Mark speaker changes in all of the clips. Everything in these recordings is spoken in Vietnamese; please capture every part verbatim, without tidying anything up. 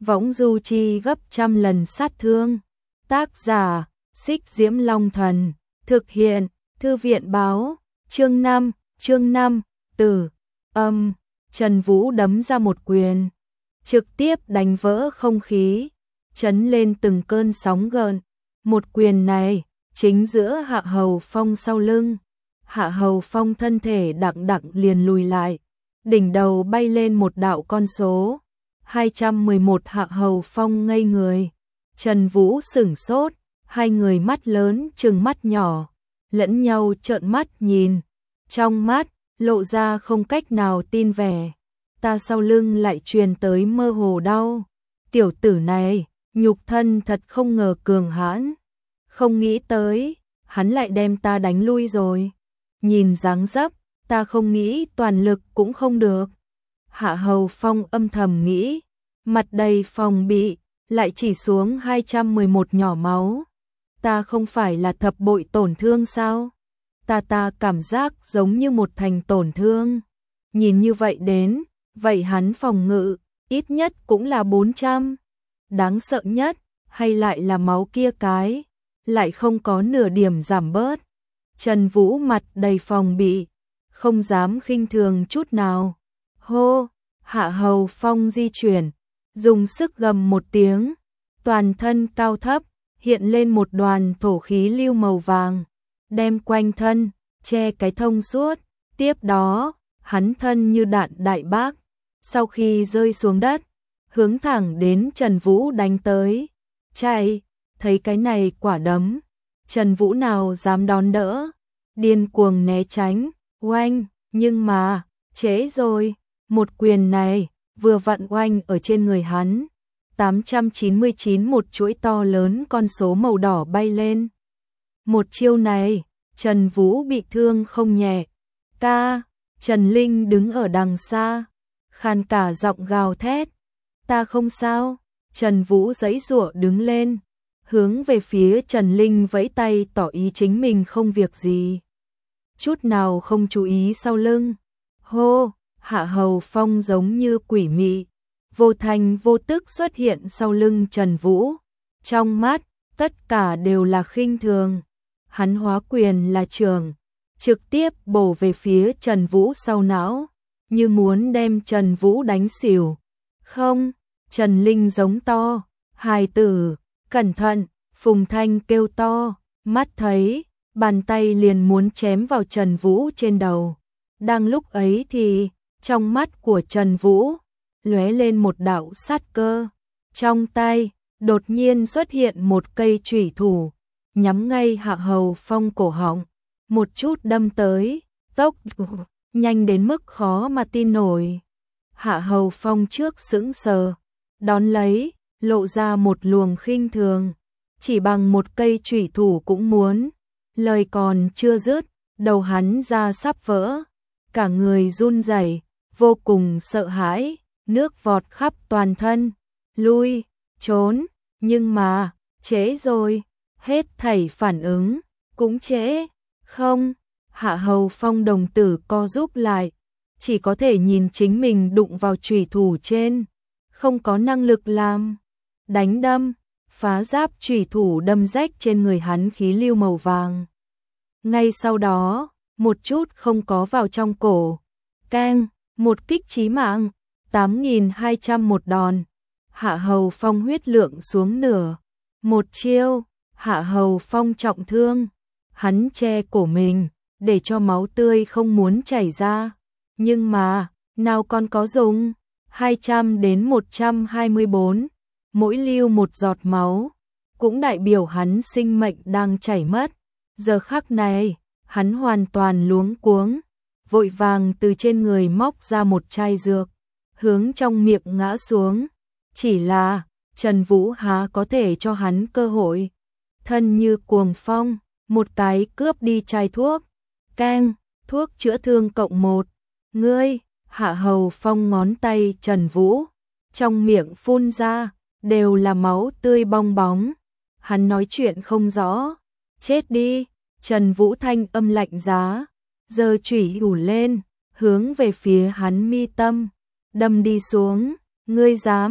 Speaker 1: võng du chi gấp trăm lần sát thương. Tác giả, Xích Diễm Long Thần, thực hiện, Thư viện báo, chương năm, chương năm, tử, âm, Trần Vũ đấm ra một quyền, trực tiếp đánh vỡ không khí, chấn lên từng cơn sóng gợn. Một quyền này, chính giữa Hạ Hầu Phong sau lưng. Hạ Hầu Phong thân thể đặng đặng liền lùi lại, đỉnh đầu bay lên một đạo con số. hai trăm mười một Hạ Hầu Phong ngây người, Trần Vũ sửng sốt, hai người mắt lớn trừng mắt nhỏ, lẫn nhau trợn mắt nhìn, trong mắt lộ ra không cách nào tin vẻ. Ta sau lưng lại truyền tới mơ hồ đau. Tiểu tử này, nhục thân thật không ngờ cường hãn, không nghĩ tới, hắn lại đem ta đánh lui rồi. Nhìn dáng dấp, ta không nghĩ toàn lực cũng không được. Hạ Hầu Phong âm thầm nghĩ, mặt đầy phòng bị, lại chỉ xuống hai trăm mười một nhỏ máu. Ta không phải là thập bội tổn thương sao? Ta ta cảm giác giống như một thành tổn thương. Nhìn như vậy đến, vậy hắn phòng ngự, ít nhất cũng là bốn trăm. Đáng sợ nhất, hay lại là máu kia cái, lại không có nửa điểm giảm bớt. Trần Vũ mặt đầy phòng bị, không dám khinh thường chút nào. Hô, Hạ Hầu Phong di chuyển, dùng sức gầm một tiếng, toàn thân cao thấp, hiện lên một đoàn thổ khí lưu màu vàng, đem quanh thân, che cái thông suốt. Tiếp đó, hắn thân như đạn đại bác, sau khi rơi xuống đất, hướng thẳng đến Trần Vũ đánh tới. Chạy, thấy cái này quả đấm, Trần Vũ nào dám đón đỡ, điên cuồng né tránh, oanh, nhưng mà, trễ rồi, một quyền này, vừa vặn oanh ở trên người hắn. tám trăm chín mươi chín một chuỗi to lớn con số màu đỏ bay lên. Một chiêu này, Trần Vũ bị thương không nhẹ. Ca, Trần Linh đứng ở đằng xa, khàn cả giọng gào thét. Ta không sao. Trần Vũ giãy giụa đứng lên, hướng về phía Trần Linh vẫy tay tỏ ý chính mình không việc gì, chút nào không chú ý sau lưng. Hô, Hạ Hầu Phong giống như quỷ mị, vô thành vô tức xuất hiện sau lưng Trần Vũ. Trong mắt, tất cả đều là khinh thường. Hắn hóa quyền là trường, trực tiếp bổ về phía Trần Vũ sau não, như muốn đem Trần Vũ đánh xỉu. Không, Trần Linh giống to, hài tử, cẩn thận, Phùng Thanh kêu to, mắt thấy, bàn tay liền muốn chém vào Trần Vũ trên đầu. Đang lúc ấy thì, trong mắt của Trần Vũ, lóe lên một đạo sát cơ. Trong tay, đột nhiên xuất hiện một cây chủy thủ, nhắm ngay Hạ Hầu Phong cổ họng, một chút đâm tới, tốc nhanh đến mức khó mà tin nổi. Hạ Hầu Phong trước sững sờ, đón lấy, lộ ra một luồng khinh thường, chỉ bằng một cây chủy thủ cũng muốn. Lời còn chưa dứt, đầu hắn ra sắp vỡ, cả người run rẩy, vô cùng sợ hãi, nước vọt khắp toàn thân, lui, trốn, nhưng mà, trễ rồi, hết thảy phản ứng, cũng trễ, không, Hạ Hầu Phong đồng tử co rúm lại, chỉ có thể nhìn chính mình đụng vào chủy thủ trên, không có năng lực làm, đánh đâm, phá giáp chủy thủ đâm rách trên người hắn khí lưu màu vàng. Ngay sau đó, một chút không có vào trong cổ, keng, một kích chí mạng, tám nghìn hai trăm một đòn. Hạ Hầu Phong huyết lượng xuống nửa, một chiêu, Hạ Hầu Phong trọng thương, hắn che cổ mình, để cho máu tươi không muốn chảy ra, nhưng mà, nào còn có dùng, hai trăm đến một trăm hai mươi bốn, mỗi lưu một giọt máu, cũng đại biểu hắn sinh mệnh đang chảy mất. Giờ khắc này, hắn hoàn toàn luống cuống, vội vàng từ trên người móc ra một chai dược, hướng trong miệng ngã xuống. Chỉ là, Trần Vũ há có thể cho hắn cơ hội, thân như cuồng phong, một cái cướp đi chai thuốc, keng, thuốc chữa thương cộng một, ngươi, Hạ Hầu Phong ngón tay Trần Vũ, trong miệng phun ra, đều là máu tươi bong bóng, hắn nói chuyện không rõ, chết đi. Trần Vũ thanh âm lạnh giá, giơ chủy thủ lên, hướng về phía hắn mi tâm, đâm đi xuống, ngươi dám,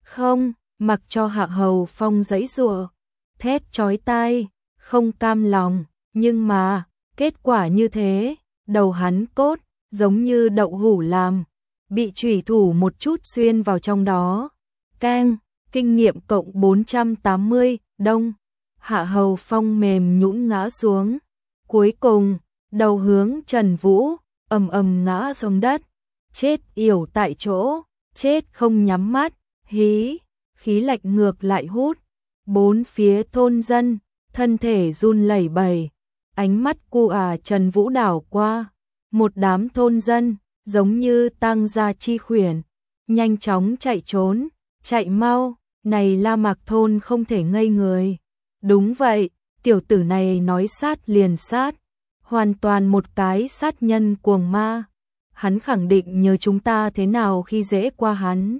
Speaker 1: Không, mặc cho Hạ Hầu Phong giãy giụa, thét chói tai, không cam lòng, nhưng mà, kết quả như thế, đầu hắn cốt, giống như đậu hũ làm, bị chủy thủ một chút xuyên vào trong đó. Keng, kinh nghiệm cộng bốn trăm tám mươi, đông. Hạ Hầu Phong mềm nhũn ngã xuống. Cuối cùng, đầu hướng Trần Vũ, ầm ầm ngã xuống đất. Chết yểu tại chỗ, chết không nhắm mắt, hí, khí lạnh ngược lại hút. Bốn phía thôn dân, thân thể run lẩy bẩy, ánh mắt cu à Trần Vũ đảo qua. Một đám thôn dân, giống như tang gia chi khuyển, nhanh chóng chạy trốn, chạy mau, này La Mạc thôn không thể ngây người. Đúng vậy, tiểu tử này nói sát liền sát, hoàn toàn một cái sát nhân cuồng ma. Hắn khẳng định nhớ chúng ta thế nào khi dễ qua hắn.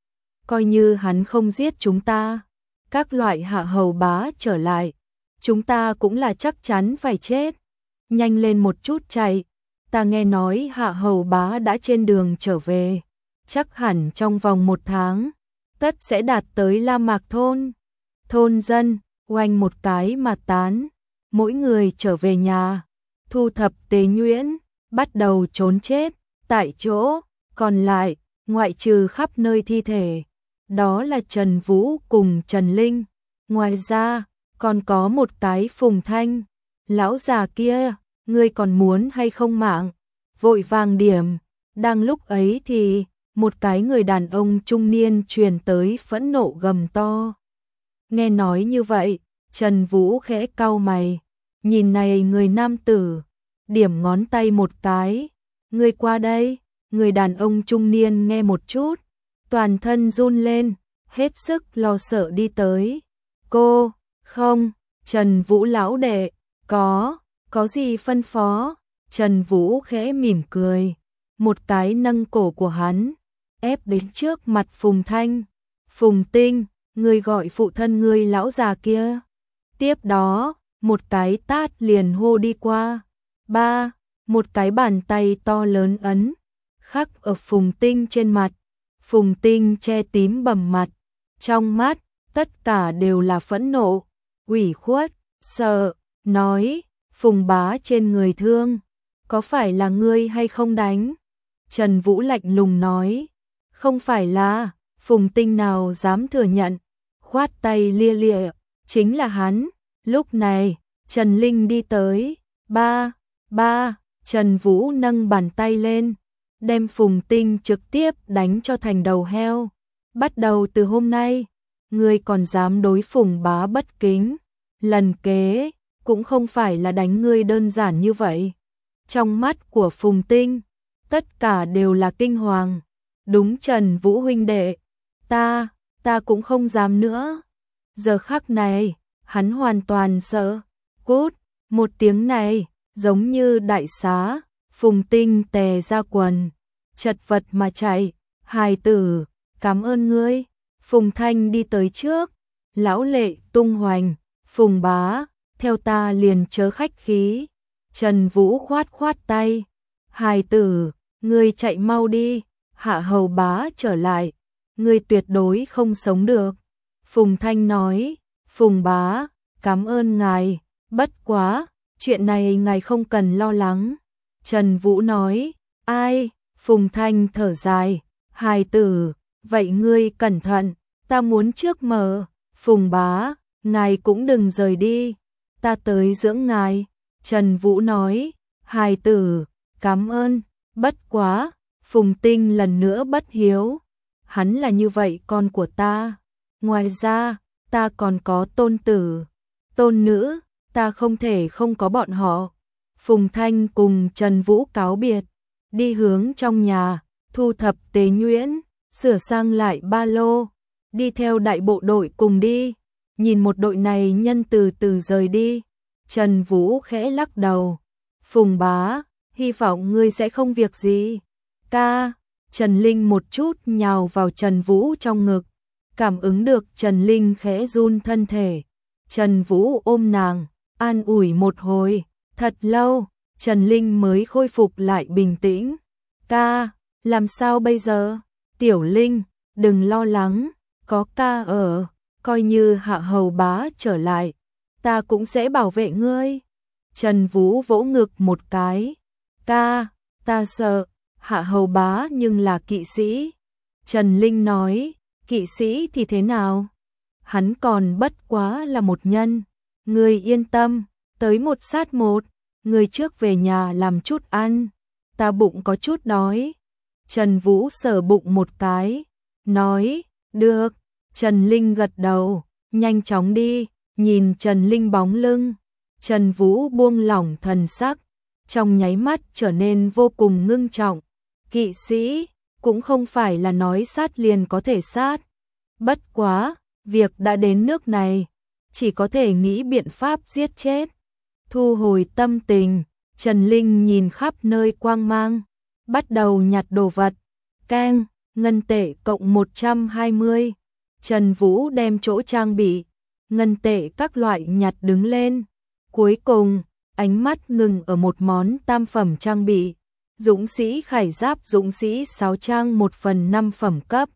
Speaker 1: Coi như hắn không giết chúng ta, các loại Hạ Hầu bá trở lại, chúng ta cũng là chắc chắn phải chết. Nhanh lên một chút chạy, ta nghe nói Hạ Hầu bá đã trên đường trở về, chắc hẳn trong vòng một tháng, tất sẽ đạt tới La Mạc thôn. Thôn dân, oanh một cái mà tán, mỗi người trở về nhà, thu thập tế nhuyễn, bắt đầu trốn chết, tại chỗ, còn lại, ngoại trừ khắp nơi thi thể, đó là Trần Vũ cùng Trần Linh, ngoài ra, còn có một cái Phùng Thanh, lão già kia, ngươi còn muốn hay không mạng, vội vàng điểm, đang lúc ấy thì, một cái người đàn ông trung niên truyền tới phẫn nộ gầm to. Nghe nói như vậy, Trần Vũ khẽ cau mày, nhìn này người nam tử, điểm ngón tay một cái, ngươi qua đây, người đàn ông trung niên nghe một chút, toàn thân run lên, hết sức lo sợ đi tới. Cô, không, Trần Vũ lão đệ, có, có gì phân phó, Trần Vũ khẽ mỉm cười, một cái nâng cổ của hắn, ép đến trước mặt Phùng Thanh, Phùng Tinh, ngươi gọi phụ thân ngươi lão già kia. Tiếp đó, một cái tát liền hô đi qua. Ba, một cái bàn tay to lớn ấn, khắc ở Phùng Tinh trên mặt. Phùng Tinh che tím bầm mặt, trong mắt, tất cả đều là phẫn nộ, ủy khuất, sợ, nói, Phùng bá trên người thương, có phải là ngươi hay không đánh? Trần Vũ lạnh lùng nói, không phải là, Phùng Tinh nào dám thừa nhận, khoát tay lia lịa, chính là hắn. Lúc này, Trần Linh đi tới, ba, ba, Trần Vũ nâng bàn tay lên, đem Phùng Tinh trực tiếp đánh cho thành đầu heo. Bắt đầu từ hôm nay, ngươi còn dám đối Phùng bá bất kính, lần kế, cũng không phải là đánh ngươi đơn giản như vậy. Trong mắt của Phùng Tinh, tất cả đều là kinh hoàng. Đúng Trần Vũ huynh đệ, ta, ta cũng không dám nữa. Giờ khắc này, hắn hoàn toàn sợ. Cút, một tiếng này, giống như đại xá, Phùng Tinh tè ra quần, chật vật mà chạy. Hài tử, cảm ơn ngươi. Phùng Thanh đi tới trước, lão lệ tung hoành, Phùng bá, theo ta liền chớ khách khí. Trần Vũ khoát khoát tay, hài tử, ngươi chạy mau đi, Hạ Hầu bá trở lại, ngươi tuyệt đối không sống được. Phùng Thanh nói, Phùng bá, cảm ơn ngài, bất quá, chuyện này ngài không cần lo lắng. Trần Vũ nói, ai? Phùng Thanh thở dài, hài tử, vậy ngươi cẩn thận, ta muốn trước mở. Phùng bá, ngài cũng đừng rời đi, ta tới dưỡng ngài. Trần Vũ nói, hài tử, cảm ơn, bất quá, Phùng Tinh lần nữa bất hiếu, hắn là như vậy con của ta, ngoài ra, ta còn có tôn tử, tôn nữ, ta không thể không có bọn họ. Phùng Thanh cùng Trần Vũ cáo biệt, đi hướng trong nhà, thu thập tế nhuyễn, sửa sang lại ba lô, đi theo đại bộ đội cùng đi, nhìn một đội này nhân từ từ rời đi. Trần Vũ khẽ lắc đầu, Phùng bá, hy vọng ngươi sẽ không việc gì. Ca, Trần Linh một chút nhào vào Trần Vũ trong ngực, cảm ứng được Trần Linh khẽ run thân thể. Trần Vũ ôm nàng, an ủi một hồi, thật lâu, Trần Linh mới khôi phục lại bình tĩnh. Ca, làm sao bây giờ? Tiểu Linh, đừng lo lắng, có ca ở, coi như Hạ Hầu Bá trở lại, ta cũng sẽ bảo vệ ngươi. Trần Vũ vỗ ngực một cái, ca, ta sợ, Hạ Hầu Bá nhưng là kỵ sĩ. Trần Linh nói, kỵ sĩ thì thế nào? Hắn còn bất quá là một nhân, ngươi yên tâm, tới một sát một, ngươi trước về nhà làm chút ăn, ta bụng có chút đói. Trần Vũ sờ bụng một cái, nói, được. Trần Linh gật đầu, nhanh chóng đi, nhìn Trần Linh bóng lưng. Trần Vũ buông lỏng thần sắc, trong nháy mắt trở nên vô cùng ngưng trọng. Kỵ sĩ, cũng không phải là nói sát liền có thể sát. Bất quá, việc đã đến nước này, chỉ có thể nghĩ biện pháp giết chết. Thu hồi tâm tình, Trần Linh nhìn khắp nơi quang mang, bắt đầu nhặt đồ vật. Keng, ngân tệ cộng một trăm hai mươi. Trần Vũ đem chỗ trang bị, ngân tệ các loại nhặt đứng lên. Cuối cùng, ánh mắt ngừng ở một món tam phẩm trang bị. Dũng sĩ khải giáp dũng sĩ sáu trang một phần năm phẩm cấp.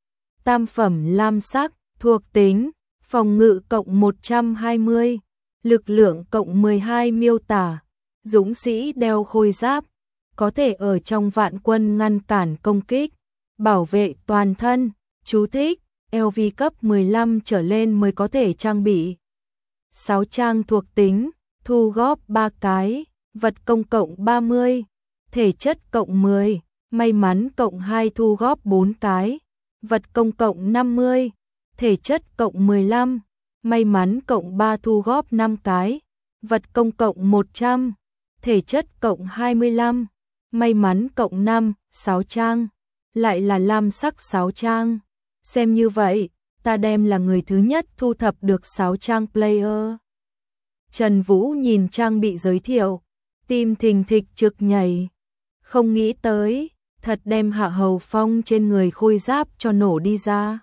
Speaker 1: Tam phẩm lam sắc, thuộc tính, phòng ngự cộng một trăm hai mươi, lực lượng cộng mười hai miêu tả. Dũng sĩ đeo khôi giáp, có thể ở trong vạn quân ngăn cản công kích, bảo vệ toàn thân. Chú thích, lờ vê cấp mười lăm trở lên mới có thể trang bị. sáu trang thuộc tính, thu góp ba cái, vật công cộng ba mươi, thể chất cộng mười, may mắn cộng hai thu góp bốn cái, vật công cộng năm mươi, thể chất cộng mười lăm, may mắn cộng ba thu góp năm cái, vật công cộng một trăm, thể chất cộng hai mươi lăm, may mắn cộng năm, sáu trang, lại là lam sắc sáu trang. Xem như vậy, ta đem là người thứ nhất thu thập được sáu trang player. Trần Vũ nhìn trang bị giới thiệu, tim thình thịch trực nhảy. Không nghĩ tới, thật đem Hạ Hầu Phong trên người khôi giáp cho nổ đi ra.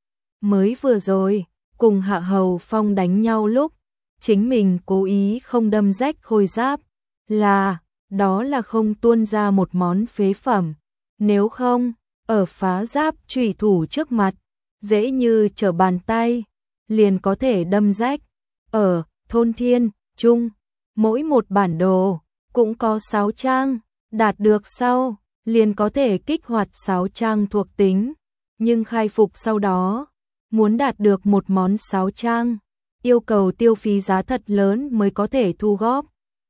Speaker 1: Mới vừa rồi, cùng Hạ Hầu Phong đánh nhau lúc, chính mình cố ý không đâm rách khôi giáp, là, đó là không tuôn ra một món phế phẩm. Nếu không, ở phá giáp chủy thủ trước mặt, dễ như trở bàn tay, liền có thể đâm rách. Ở thôn Thiên Trung, mỗi một bản đồ cũng có sáu trang, đạt được sau, liền có thể kích hoạt sáu trang thuộc tính. Nhưng khai phục sau đó, muốn đạt được một món sáu trang, yêu cầu tiêu phí giá thật lớn mới có thể thu góp.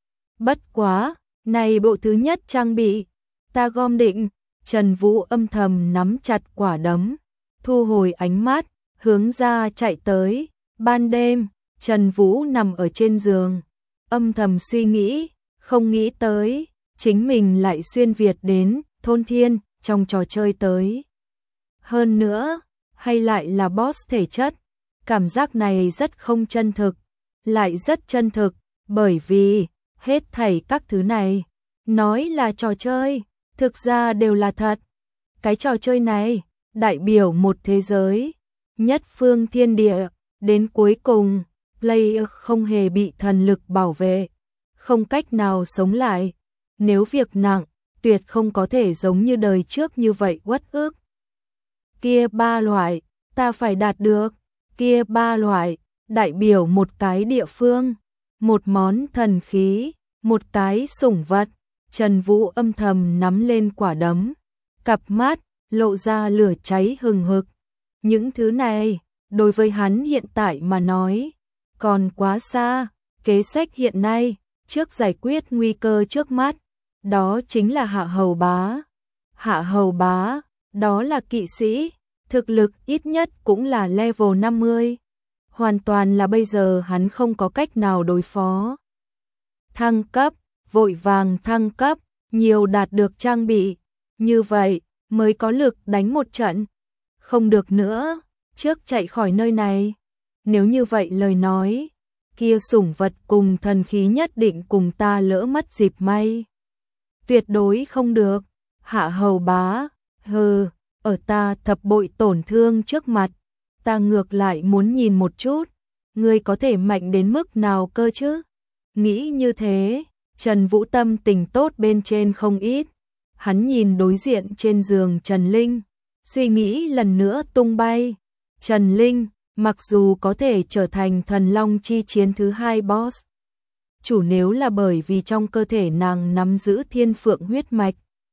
Speaker 1: Bất quá, này bộ thứ nhất trang bị, ta gom định. Trần Vũ âm thầm nắm chặt quả đấm, thu hồi ánh mắt, hướng ra chạy tới. Ban đêm, Trần Vũ nằm ở trên giường, âm thầm suy nghĩ, không nghĩ tới, chính mình lại xuyên Việt đến thôn Thiên trong trò chơi tới. Hơn nữa, hay lại là boss thể chất, cảm giác này rất không chân thực, lại rất chân thực, bởi vì hết thảy các thứ này, nói là trò chơi, thực ra đều là thật. Cái trò chơi này, đại biểu một thế giới, nhất phương thiên địa, đến cuối cùng, player không hề bị thần lực bảo vệ, không cách nào sống lại. Nếu việc nặng, tuyệt không có thể giống như đời trước như vậy uất ức. Kia ba loại, ta phải đạt được, kia ba loại, đại biểu một cái địa phương, một món thần khí, một cái sủng vật. Trần Vũ âm thầm nắm lên quả đấm, cặp mắt lộ ra lửa cháy hừng hực. Những thứ này, đối với hắn hiện tại mà nói, còn quá xa. Kế sách hiện nay, trước giải quyết nguy cơ trước mắt, đó chính là Hạ Hầu Bá. Hạ Hầu Bá, đó là kỵ sĩ, thực lực ít nhất cũng là level năm mươi. Hoàn toàn là bây giờ hắn không có cách nào đối phó. Thăng cấp, vội vàng thăng cấp, nhiều đạt được trang bị, như vậy mới có lực đánh một trận. Không được nữa, trước chạy khỏi nơi này. Nếu như vậy lời nói, kia sủng vật cùng thần khí nhất định cùng ta lỡ mất dịp may. Tuyệt đối không được. Hạ Hầu Bá, hừ, ở ta thập bội tổn thương trước mặt, ta ngược lại muốn nhìn một chút, ngươi có thể mạnh đến mức nào cơ chứ? Nghĩ như thế, Trần Vũ tâm tình tốt bên trên không ít. Hắn nhìn đối diện trên giường Trần Linh, suy nghĩ lần nữa tung bay. Trần Linh, mặc dù có thể trở thành thần long chi chiến thứ hai boss, chủ nếu là bởi vì trong cơ thể nàng nắm giữ thiên phượng huyết mạch.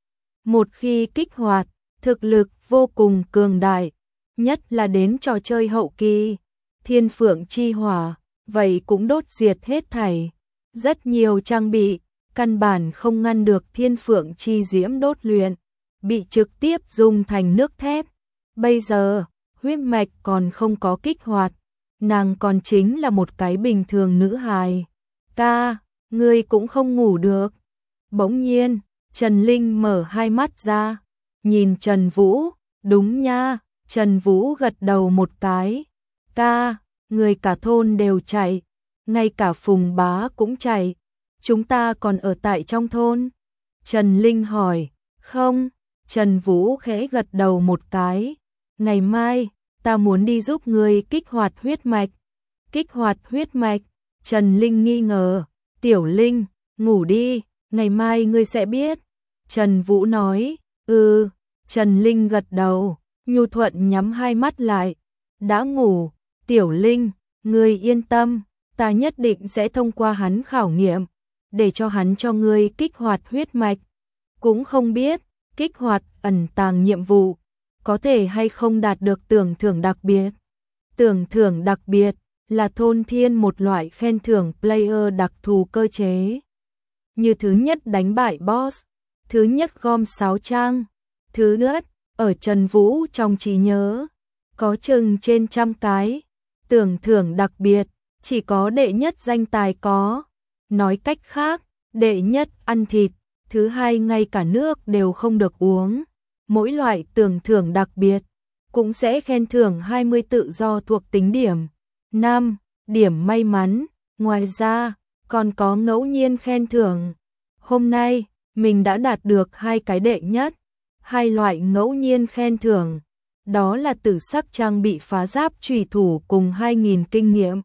Speaker 1: Một khi kích hoạt, thực lực vô cùng cường đại, nhất là đến trò chơi hậu kỳ, thiên phượng chi hỏa, vậy cũng đốt diệt hết thảy. Rất nhiều trang bị, căn bản không ngăn được thiên phượng chi diễm đốt luyện, bị trực tiếp dùng thành nước thép. Bây giờ, huyết mạch còn không có kích hoạt, nàng còn chính là một cái bình thường nữ hài. Ca, ngươi cũng không ngủ được. Bỗng nhiên, Trần Linh mở hai mắt ra, nhìn Trần Vũ, đúng nha, Trần Vũ gật đầu một cái. Ca, người cả thôn đều chạy, ngay cả Phùng Bá cũng chạy, chúng ta còn ở tại trong thôn. Trần Linh hỏi, không, Trần Vũ khẽ gật đầu một cái, ngày mai, ta muốn đi giúp người kích hoạt huyết mạch. Kích hoạt huyết mạch, Trần Linh nghi ngờ, Tiểu Linh, ngủ đi, ngày mai ngươi sẽ biết. Trần Vũ nói, ừ, Trần Linh gật đầu, nhu thuận nhắm hai mắt lại, đã ngủ, Tiểu Linh, ngươi yên tâm, ta nhất định sẽ thông qua hắn khảo nghiệm, để cho hắn cho ngươi kích hoạt huyết mạch. Cũng không biết, kích hoạt ẩn tàng nhiệm vụ, có thể hay không đạt được tưởng thưởng đặc biệt. Tưởng thưởng đặc biệt là thôn thiên một loại khen thưởng player đặc thù cơ chế. Như thứ nhất đánh bại boss, thứ nhất gom sáo trang, thứ nhất, ở Trần Vũ trong trí nhớ, có chừng trên trăm cái. Tưởng thưởng đặc biệt, chỉ có đệ nhất danh tài có. Nói cách khác, đệ nhất ăn thịt, thứ hai ngay cả nước đều không được uống. Mỗi loại tưởng thưởng đặc biệt, cũng sẽ khen thưởng hai mươi tự do thuộc tính điểm. năm. Điểm may mắn, ngoài ra, còn có ngẫu nhiên khen thưởng. Hôm nay, mình đã đạt được hai cái đệ nhất, hai loại ngẫu nhiên khen thưởng. Đó là tử sắc trang bị phá giáp chủy thủ cùng hai nghìn kinh nghiệm.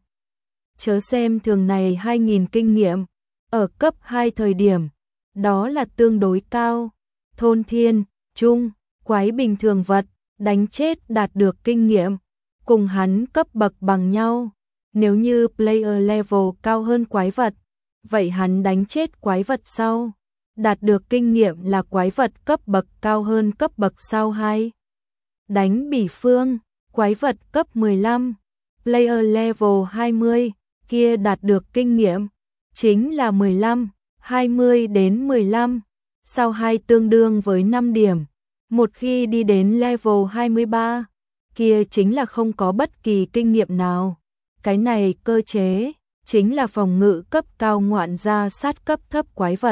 Speaker 1: Chớ xem thường này hai nghìn kinh nghiệm, ở cấp hai thời điểm, đó là tương đối cao. Thôn thiên, trung, quái bình thường vật, đánh chết đạt được kinh nghiệm, cùng hắn cấp bậc bằng nhau. Nếu như player level cao hơn quái vật, vậy hắn đánh chết quái vật sau, đạt được kinh nghiệm là quái vật cấp bậc cao hơn cấp bậc sau hai. Đánh bỉ phương, quái vật cấp mười lăm, player level hai mươi, kia đạt được kinh nghiệm, chính là mười lăm, hai mươi đến mười lăm, sau hai tương đương với năm điểm. Một khi đi đến level hai mươi ba, kia chính là không có bất kỳ kinh nghiệm nào. Cái này cơ chế, chính là phòng ngự cấp cao ngoạn gia sát cấp thấp quái vật.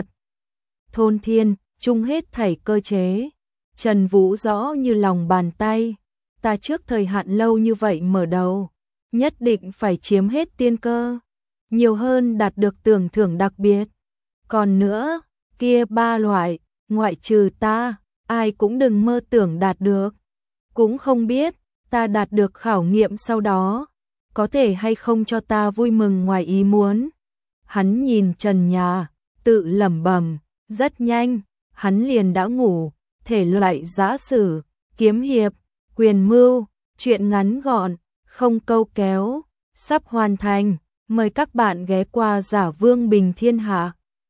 Speaker 1: Thôn thiên, chung hết thảy cơ chế. Trần Vũ rõ như lòng bàn tay, ta trước thời hạn lâu như vậy mở đầu, nhất định phải chiếm hết tiên cơ, nhiều hơn đạt được tưởng thưởng đặc biệt. Còn nữa, kia ba loại, ngoại trừ ta, ai cũng đừng mơ tưởng đạt được. Cũng không biết, ta đạt được khảo nghiệm sau đó, có thể hay không cho ta vui mừng ngoài ý muốn. Hắn nhìn trần nhà, tự lẩm bẩm, rất nhanh, hắn liền đã ngủ. Thể loại giã sử, kiếm hiệp, quyền mưu, truyện ngắn gọn, không câu kéo, sắp hoàn thành. Mời các bạn ghé qua Giả Vương Bình Thiên Hạ.